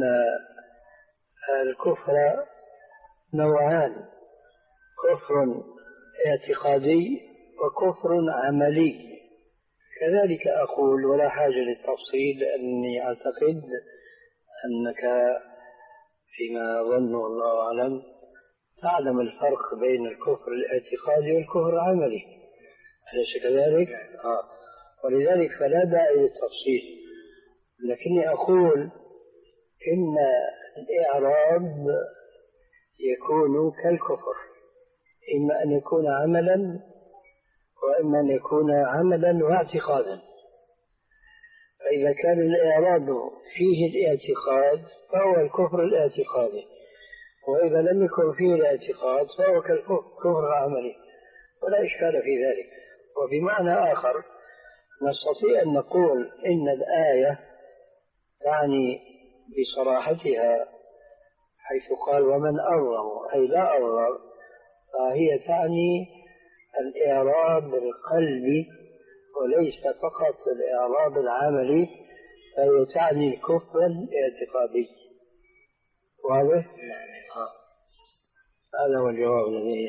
[SPEAKER 2] الكفر نوعان: كفر اعتقادي وكفر عملي. كذلك أقول ولا حاجة للتفصيل، لأني أعتقد أنك فيما ظنه الله أعلم تعلم الفرق بين الكفر الاعتقادي والكفر العملي، أليس كذلك؟ آه. ولذلك فلا داعي للتفصيل، لكني أقول إن الإعراض يكون كالكفر، إما أن يكون عملا وإما أن يكون عملا واعتقادا. فإذا كان الإعراض فيه الاعتقاد فهو الكفر الاعتقادي، وإذا لم يكن فيه الاعتقاد فهو كالكفر العملي، ولا إشكال في ذلك. وبمعنى آخر نستطيع أن نقول إن الآية تعني بصراحتها حيث قال ومن أظلم أي لا أظلم، فهي تعني الإعراض بالقلب وليس فقط الإعراض العملي، فهي تعني الكفر الاعتقادي. واضح؟ آه. هذا هو الجواب الذي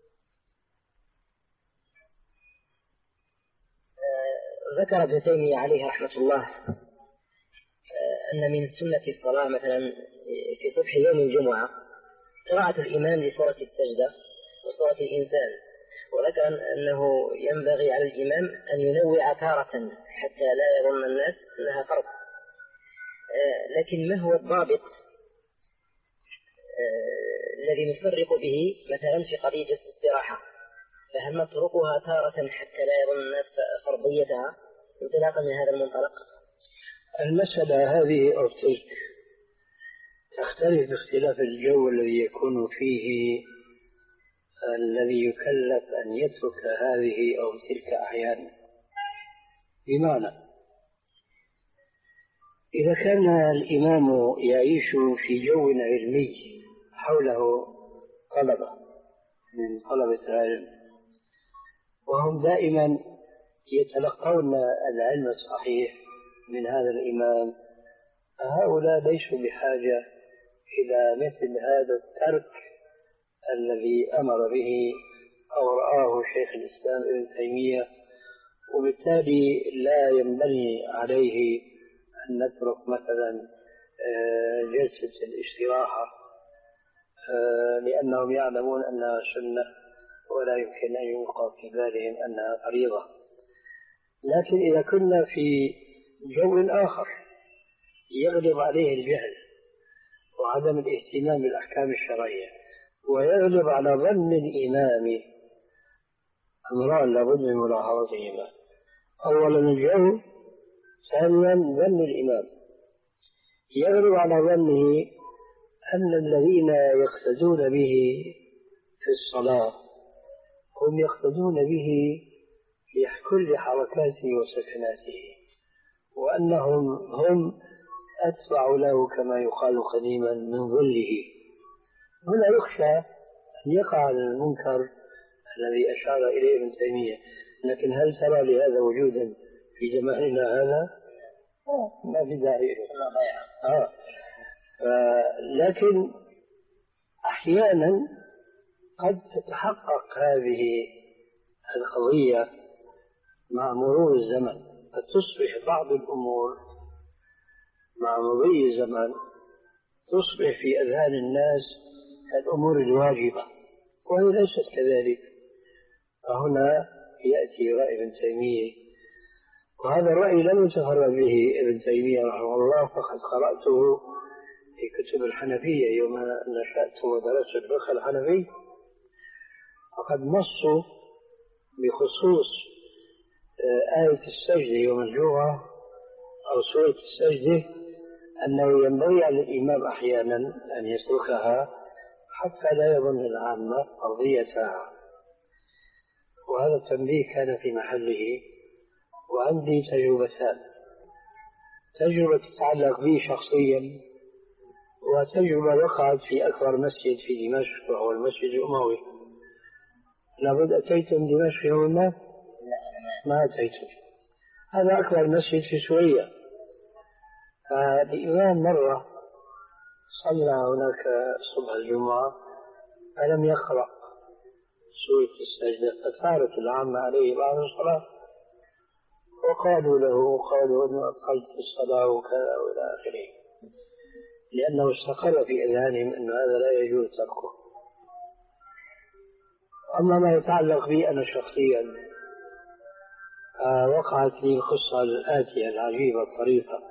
[SPEAKER 1] ذكر ابن تيمية عليه رحمة الله أن من سنة الصلاة مثلا في صبح يوم الجمعة قراءة الإمام لسورة السجدة وسورة الإنسان، وذكر أنه ينبغي على الإمام أن ينوع تارة حتى لا يظن الناس أنها فرض. لكن ما هو الضابط الذي نفرق به مثلا في قضية الاستراحة؟ فهل نتركها تارة حتى لا يظن الناس فرضيتها انطلاقا من هذا المنطلق؟
[SPEAKER 2] المسألة هذه أو تلك تختلف باختلاف الجو الذي يكون فيه الذي يكلف أن يترك هذه أو تلك أحيانا. بمعنى إذا كان الإمام يعيش في جو علمي حوله طلبة من طلبة العلم وهم دائما يتلقون العلم الصحيح من هذا الإمام، فهؤلاء ليسوا بحاجة إلى مثل هذا الترك الذي أمر به أو رآه شيخ الإسلام ابن تيمية، وبالتالي لا ينبني عليه أن نترك مثلا جلسة الاستراحة لأنهم يعلمون أنها سنة ولا يمكن أن يوقع في بالهم أنها فريضة. لكن إذا كنا في جو آخر يغلب عليه الجهل وعدم الاهتمام بالأحكام الشرعية ويغلب على ظن الإمام أمران لابد من ملاحظتهما: أولا الجو، ثانيا ظن الإمام. يغلب على ظنه أن الذين يقتدون به في الصلاة هم يقتدون به في كل حركاته وسكناته، وأنهم هم أتبع له كما يقال قديما من ظله. هنا يخشى أن يقع المنكر الذي أشار إليه ابن تيمية. لكن هل ترى لهذا وجودا في زماننا هذا؟ ما في داعي. آه. لكن أحيانا قد تتحقق هذه القضية مع مرور الزمن، فتصبح بعض الأمور مع مضي الزمن تصبح في أذهان الناس الأمور الواجبة وهي ليست كذلك. فهنا يأتي رأي ابن تيمية، وهذا الرأي لم يتفرد به ابن تيمية رحمه الله، فقد قرأته في كتب الحنفية يوم نشأت ودرست الفقه الحنفي فقد نصوا بخصوص آية السجدة يوم الجمعة أو سورة السجدة أنه ينبغي على الإمام أحيانا أن يتركها حتى لا يظن العامة فرضيتها، وهذا التنبيه كان في محله. وعندي تجربتان، تجربة تتعلق بي شخصيا وتجربة وقعت في أكبر مسجد في دمشق وهو المسجد الأموي. لابد أتيتم دمشق يوم ما؟ ما أتيتم. هذا أكبر مسجد في سوريا. فالإمام مرة صلى هناك صبح الجمعة فلم يقرأ سورة السجدة، فثارت العامة عليه بعد الصلاة وقالوا له قالوا أنه أقلت الصلاة وكذا وإلى آخره، لأنه استقر في أذهانهم أن هذا لا يجوز تركه. أما ما يتعلق بي أنا شخصيا وقعت لي القصة الآتية العجيبة الطريفة.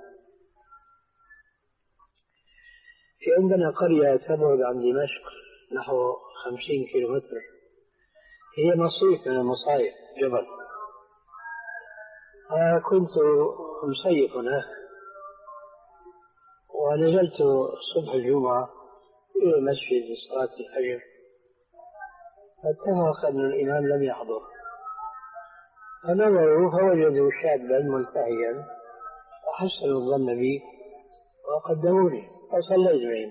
[SPEAKER 2] في عندنا قرية تبعد عن دمشق نحو خمسين كيلومتر، هي مصيف من المصايف جبل. كنت مصيف هناك ونزلت صبح الجمعة إلى المسجد لصلاة الفجر، فاتفق أن الإمام لم يحضر، فنظروا فوجدوا شابا ملتحيا وحسنوا الظن بي وقدموني فصليت بهم.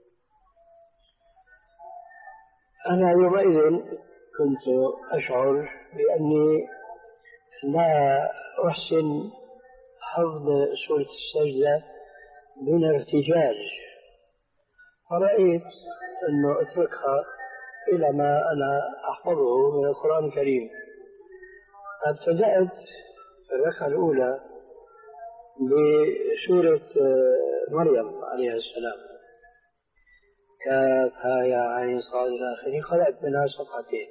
[SPEAKER 2] أنا يومئذ كنت أشعر بأني لا أحسن حفظ سورة السجدة دون ارتجاج، فرأيت أنه أتركها إلى ما أنا أحفظه من القرآن الكريم. ابتدأت الركعة الأولى بسورة مريم عليها السلام، كافها يا عين صاد إلى آخره، قرأت منها صفحتين.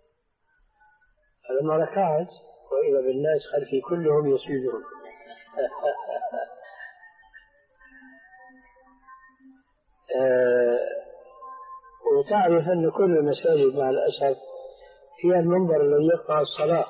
[SPEAKER 2] فلما ركعت وإذا بالناس خلفي كلهم يسجدون وتعرف أن كل المساجد مع الأسف فيها المنبر الذي يقطع الصلاة.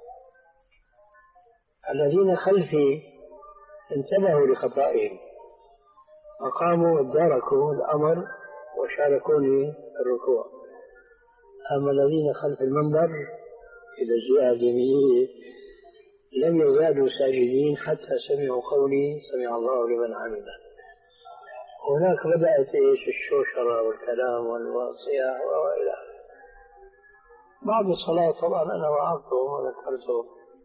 [SPEAKER 2] الذين خلفي انتبهوا لخطائهم وقاموا وداركوا الأمر وشاركوني الركوع. أما الذين خلف المنبر إلى الجهة اليمينية لم يزالوا ساجدين حتى سمعوا قولي سمع الله لمن حمده. هناك بدأت إيش الشوشرة والكلام والصياح وإلى بعد الصلاة. طبعا أنا وعظتهم وذكرتهم،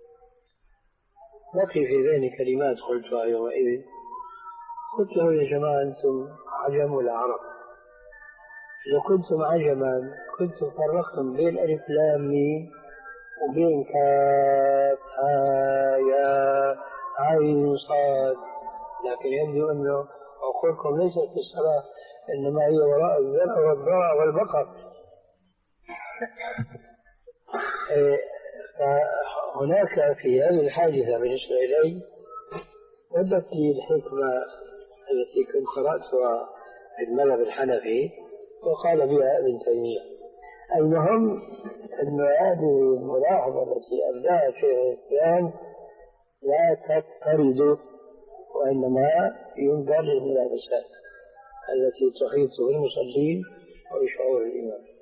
[SPEAKER 2] بقي في ذهني كلمات قلتها يومئذ. قلت له يا جماعة أنتم عجم ولا عرب؟ إذا كنتم عجما كنتم فرقتم بين ألف لام ميم وبين كاف ها يا عين صاد، لكن يبدو أنه عقولكم ليست في الصلاة إنما هي وراء الزرع والضرع والبقر. فهناك في هذه الحادثة بالنسبة إلي بدت لي الحكمة التي كنت قرأتها في المذهب الحنفي وقال بها ابن تيمية. المهم أن هذه الملاحظة التي أبداها شيخ الإسلام لا تضطرد، وإنما ينظر للملابسات التي تحيط بالمصلين وبشعور الإمام.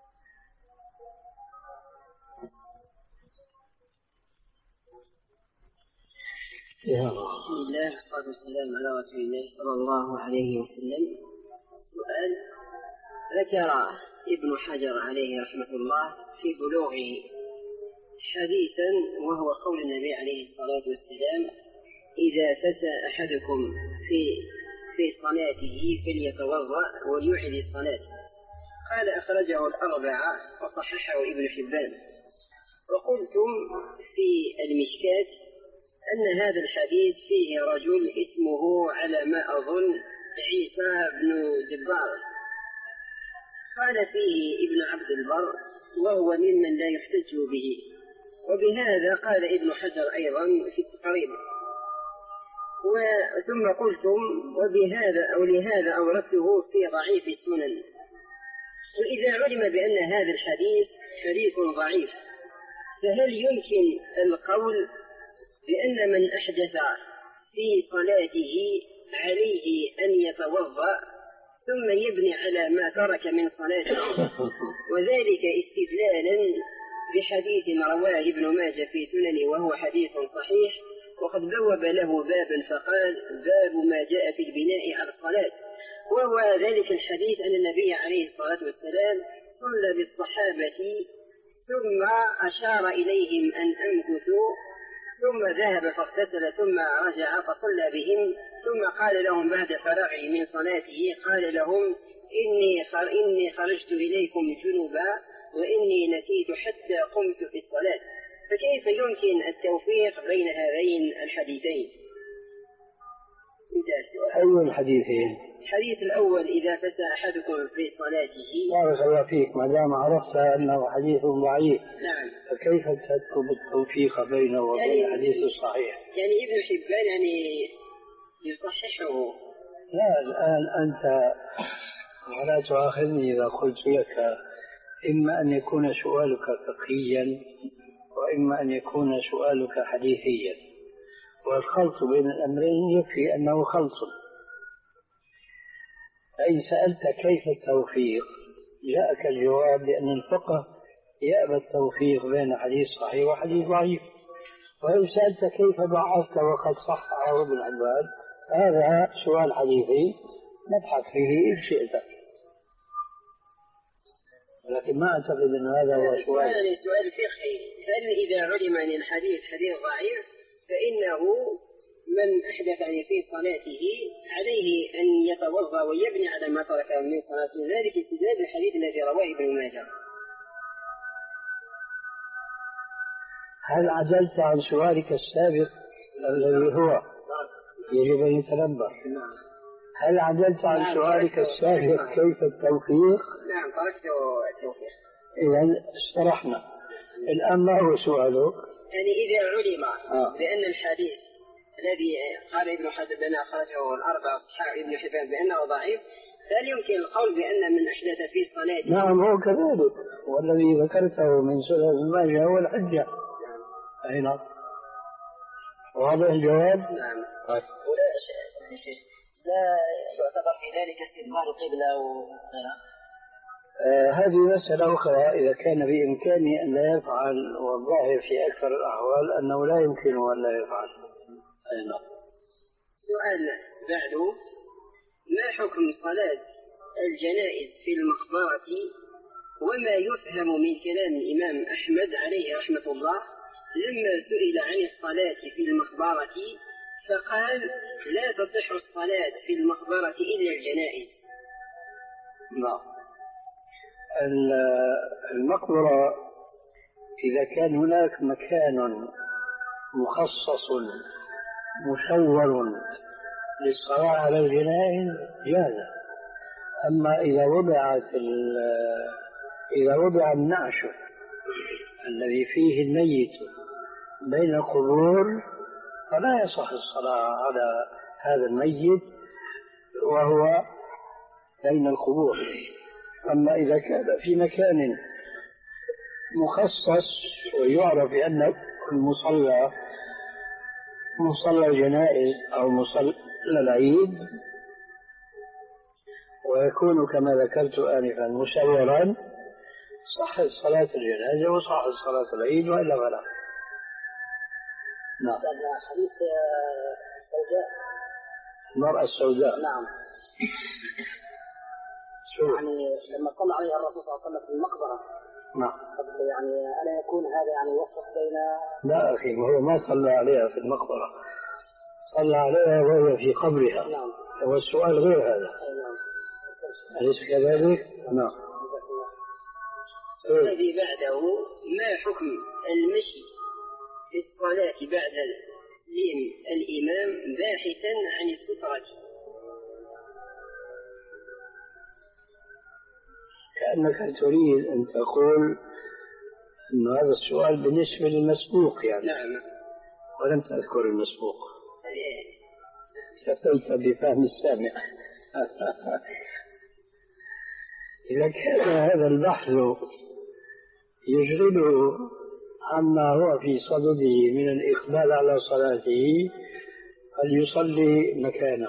[SPEAKER 1] بسم الله والصلاة والسلام على رسول الله صلى الله عليه وسلم. سؤال: ذكر ابن حجر عليه رحمة الله في بلوغه حديثا وهو قول النبي عليه الصلاة والسلام: إذا فتى أحدكم في في صلاته فليتوضأ وليعد الصلاة. قال أخرجه الأربعة وصححه ابن حبان. وقلتم في المشكاة أن هذا الحديث فيه رجل اسمه على ما أظن عيسى بن جبار، قال فيه ابن عبد البر وهو ممن لا يحتج به. وبهذا قال ابن حجر أيضا في التقريب. ثم قلتم وبهذا أو لهذا أوردته في ضعيف السنن. وإذا علم بأن هذا الحديث حديث ضعيف فهل يمكن القول بأن من أحدث في صلاته عليه أن يتوضأ ثم يبني على ما ترك من صلاته، وذلك استدلالا بحديث رواه ابن ماجه في سننه وهو حديث صحيح، وقد بوب له بابا فقال باب ما جاء في البناء على الصلاة، وهو ذلك الحديث أن النبي عليه الصلاة والسلام صلى بالصحابة ثم أشار إليهم أن أمكثوا ثم ذهب فاغتسل ثم رجع فصلى بهم ثم قال لهم بعد فراغه من صلاته قال لهم إني, خر إني خرجت إليكم جنبا وإني نسيت حتى قمت في الصلاة. فكيف يمكن التوفيق بين هذين الحديثين؟
[SPEAKER 2] أي الحديثين؟
[SPEAKER 1] الحديث الأول إذا فتى أحدكم في صلاته.
[SPEAKER 2] بارك الله فيك، ما دام عرفت أنه حديث ضعيف
[SPEAKER 1] نعم
[SPEAKER 2] فكيف تطلب التوفيق بينه وبين يعني الحديث الصحيح؟
[SPEAKER 1] يعني ابن حبان يعني يصححه.
[SPEAKER 2] لا الآن أنت ولا تؤاخذني إذا قلت لك إما أن يكون سؤالك فقهيا وإما أن يكون سؤالك حديثيا، والخلط بين الأمرين يكفي أنه خلط. فإن سألت كيف التوفيق جاءك الجواب لأن الفقه يأبى التوفيق بين حديث صحيح وحديث ضعيف. وإن سألت كيف ضعفت وقد صححه ابن حبان هذا سؤال حديثي نبحث فيه إن شئت، لكن ما أعتقد أن هذا هو سؤال.
[SPEAKER 1] يعني سؤال فقهي، هل إذا علم أن الحديث حديث ضعيف فإنه من أحدث في صلاته عليه أن يتوضأ ويبني على ما ترك من صلاته، ذلك استدلال الحديث الذي رواه ابن ماجه.
[SPEAKER 2] هل عجلت عن سؤالك السابق الذي هو يجب أن يتنبه؟ هل عجلت عن نعم سؤالك السابق كيف التوفيق؟
[SPEAKER 1] نعم تركت التوفيق.
[SPEAKER 2] إذا استرحنا. الآن ما هو سؤالك؟
[SPEAKER 1] يعني إذا علم
[SPEAKER 2] آه.
[SPEAKER 1] بأن الحديث الذي قال ابن حبان أخرجه الأربعة أصحاب ابن حبان بأنه ضعيف، هل يمكن القول بأن من أحدث في صلاته؟
[SPEAKER 2] نعم هو كذلك، والذي ذكرته من سنة ابن ماجه هو الحجة.
[SPEAKER 1] نعم.
[SPEAKER 2] أي نعم. واضح الجواب؟
[SPEAKER 1] نعم. طيب. ولا شيء لا يعتبر في ذلك استدبار القبلة وغيرها.
[SPEAKER 2] آه هذه مسألة أخرى إذا كان بإمكانه أن لا يفعل، والظاهر في أكثر الأحوال أنه لا يمكنه أن لا يفعل. أي نعم.
[SPEAKER 1] سؤال بعده، ما حكم صلاة الجنائز في المقبرة وما يفهم من كلام الإمام أحمد عليه رحمة الله لما سئل عن الصلاة في المقبرة فقال لا تصح الصلاة في المقبرة إلا الجنائز؟
[SPEAKER 2] نعم. المقبرة إذا كان هناك مكان مخصص مشور للصلاة على الجنائز جاز. أما إذا وضعت إذا وضع النعش الذي فيه الميت بين القبور فلا يصح الصلاة على هذا الميت وهو بين القبور. أما إذا كان في مكان مخصص ويعرف بأن المصلى مصلى الجنائز أو مصلى العيد ويكون كما ذكرت آنفا مشورا صح صلاة الجنازة وصح صلاة العيد وإلا فلا. نعم.
[SPEAKER 1] حديث السوداء
[SPEAKER 2] المرأة السوداء.
[SPEAKER 1] نعم. يعني لما صلى عليها الرسول صلى الله عليه وسلم في المقبرة.
[SPEAKER 2] نعم.
[SPEAKER 1] يعني ألا يكون هذا يعني يوفق بين؟
[SPEAKER 2] لا أخي، وهو ما صلى عليها في المقبرة، صلى عليها وهي في قبرها.
[SPEAKER 1] نعم.
[SPEAKER 2] هو السؤال غير هذا.
[SPEAKER 1] نعم.
[SPEAKER 2] أليس كذلك؟ نعم.
[SPEAKER 1] الذي بعده، ما حكم المشي في الصلاة بعد الإمام باحثا عن السترة؟
[SPEAKER 2] كأنك تريد أن تقول أن هذا السؤال بالنسبة للمسبوق يعني.
[SPEAKER 1] نعم.
[SPEAKER 2] ولم تذكر المسبوق. اكتفيت بفهم السامع. إذا كان هذا البحث يشغله عما هو في صدده من الإقبال على صلاته فليصلي مكانه،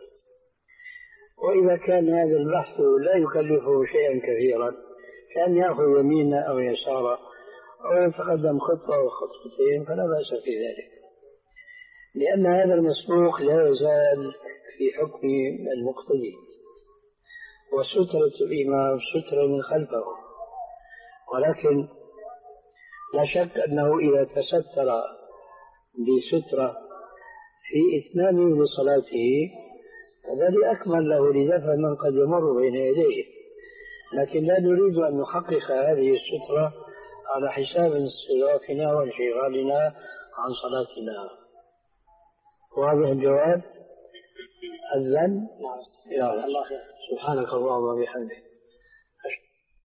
[SPEAKER 2] وإذا كان هذا البحث لا يكلفه شيئا كثيرا كان يأخذ يمينا أو يسارا أو يتقدم خطوة أو خطوتين فلا بأس في ذلك، لأن هذا المسبوق لا يزال في حكم المقتدي، وسترة الإمام سترة من خلفه. ولكن لا شك أنه إذا تستر بسترة في إتمامه لصلاته فذلك أكمل له لدفع من قد يمر بين يديه، لكن لا نريد أن نحقق هذه السترة على حساب انصرافنا وانشغالنا عن صلاتنا. وهذا الجواب الذن. يا الله سبحانك اللهم وبحمدك.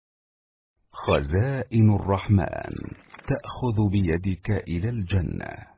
[SPEAKER 3] خزائن الرحمن تأخذ بيدك إلى الجنة.